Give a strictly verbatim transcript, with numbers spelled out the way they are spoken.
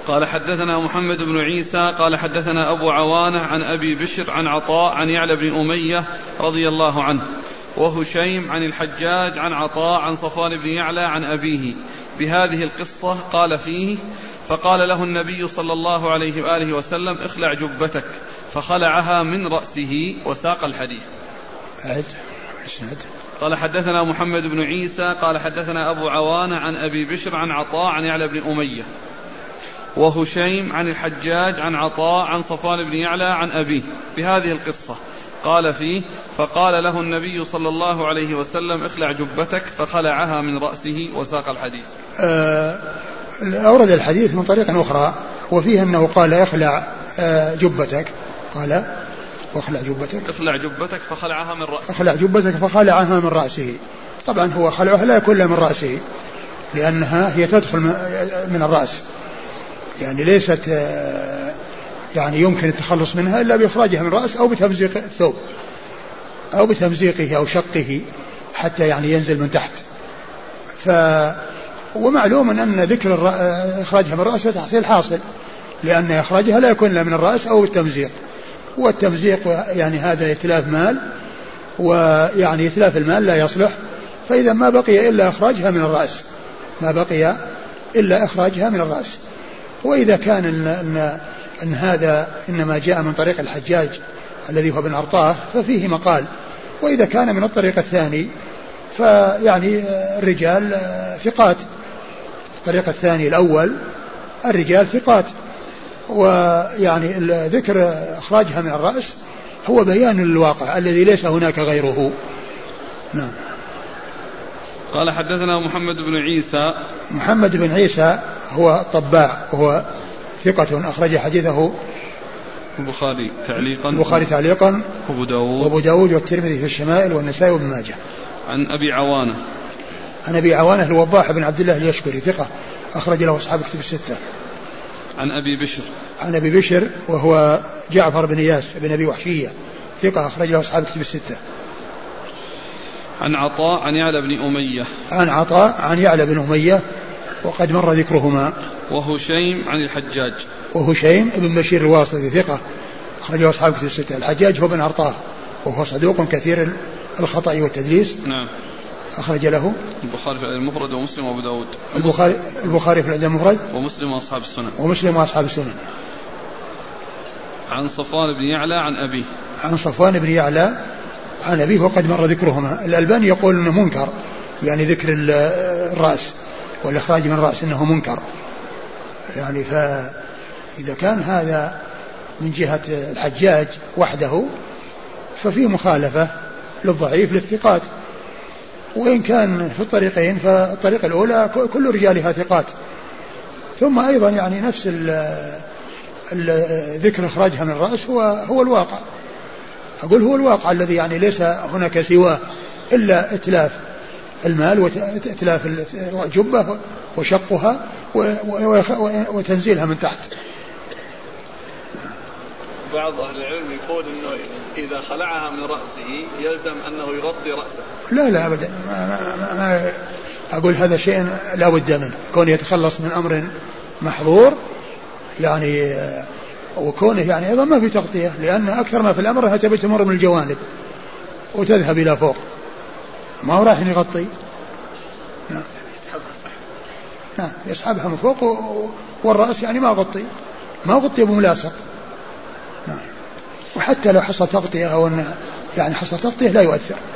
قال حدثنا محمد بن عيسى قال حدثنا أبو عوانة عن أبي بشر عن عطاء عن يعلى بن أمية رضي الله عنه وهشيم عن الحجاج عن عطاء عن صفوان بن يعلى عن أبيه بهذه القصة. قال فيه: فقال له النبي صلى الله عليه وآله وسلم: اخلع جبتك، فخلعها من رأسه، وساق الحديث. قال حدثنا محمد بن عيسى قال حدثنا أبو عوانة عن أبي بشر عن عطاء عن يعلى بن أمية وهشيم عن الحجاج عن عطاء عن صفوان بن يعلى عن أبيه بهذه القصة. قال فيه: فقال له النبي صلى الله عليه وسلم: اخلع جبتك، فخلعها من رأسه، وساق الحديث. آه أورد الحديث من طريقة أخرى وفيه أنه قال: اخلع آه جبتك، قال: واخلع جبتك اخلع جبتك فخلعها من رأسه اخلع جبتك فخلعها من رأسه. طبعا هو خلعها لا يكون من رأسه، لأنها هي تدخل من الرأس، يعني ليست يعني يمكن التخلص منها إلا بإخراجها من الرأس أو بتمزيق الثوب أو بتمزيقه أو شقه حتى يعني ينزل من تحت. ف ومعلوم أن ذكر إخراجها من الرأس تحصيل حاصل، لأن إخراجها لا يكون إلا من الرأس أو بالتمزيق، والتمزيق يعني هذا إتلاف مال، ويعني إتلاف المال لا يصلح، فإذا ما بقي إلا إخراجها من الرأس، ما بقي إلا إخراجها من الرأس. وإذا كان إن, إن, إن هذا إنما جاء من طريق الحجاج الذي هو بن أرطاه ففيه مقال، وإذا كان من الطريق الثاني فيعني الرجال ثقات، الطريق الثاني الأول الرجال ثقات، ويعني ذكر إخراجها من الرأس هو بيان للواقع الذي ليس هناك غيره. نعم. قال حدثنا محمد بن عيسى. محمد بن عيسى هو الطباع وهو ثقة أخرج حديثه البخاري تعليقا البخاري تعليقا وأبو داود وأبو داود والترمذي في الشمائل والنسائي وابن ماجه. عن أبي عوانة عن أبي عوانة الوضاح بن عبد الله اليشكري ثقة أخرج له أصحاب الكتب الستة. عن أبي بشر عن أبي بشر وهو جعفر بن إياس بن أبي وحشية ثقة أخرج له أصحاب الكتب الستة. عن عطاء عن يعلى بن أمية عن عطاء عن يعلى بن أمية وقد مر ذكرهما. وهشيم عن الحجاج وهشيم بن بشير الواسطي ثقة أخرجه أصحاب الكتب الستة. الحجاج هو بن أرطاه وهو صدوق كثير الخطأ والتدليس. نعم. أخرج له البخاري في المفرد ومسلم وأبو داود. البخاري البخاري في المفرد ومسلم وأصحاب السنن. ومسلم وأصحاب السنن. عن صفوان بن يعلى عن أبيه. عن صفوان بن يعلى عن أبيه وقد مر ذكرهما. الألباني يقول إنه منكر، يعني ذكر الرأس والإخراج من الرأس إنه منكر، يعني فإذا كان هذا من جهة الحجاج وحده ففي مخالفة للضعيف للثقات، وإن كان في الطريقين فالطريقة الأولى كل رجالها ثقات. ثم أيضا يعني نفس ذكر إخراجها من الرأس هو هو الواقع، أقول هو الواقع الذي يعني ليس هناك سواه إلا إتلاف المال وإتلاف الجبة وشقها وتنزيلها من تحت. بعض أهل العلم يقول أنه إذا خلعها من رأسه يلزم أنه يغطي رأسه. لا لا أبدا، ما ما ما أقول هذا شيء لا بد منه، كون يتخلص من أمر محظور يعني، وكونه يعني أيضا ما في تغطية، لأن أكثر ما في الأمر أنها تبي تمر من الجوانب وتذهب إلى فوق، ما هو راح يغطي. نعم. نعم يسحبها من فوق، والرأس يعني ما غطي ما غطي بملاصق. نعم. وحتى لو حصل تغطية أو يعني حصل تغطية لا يؤثر.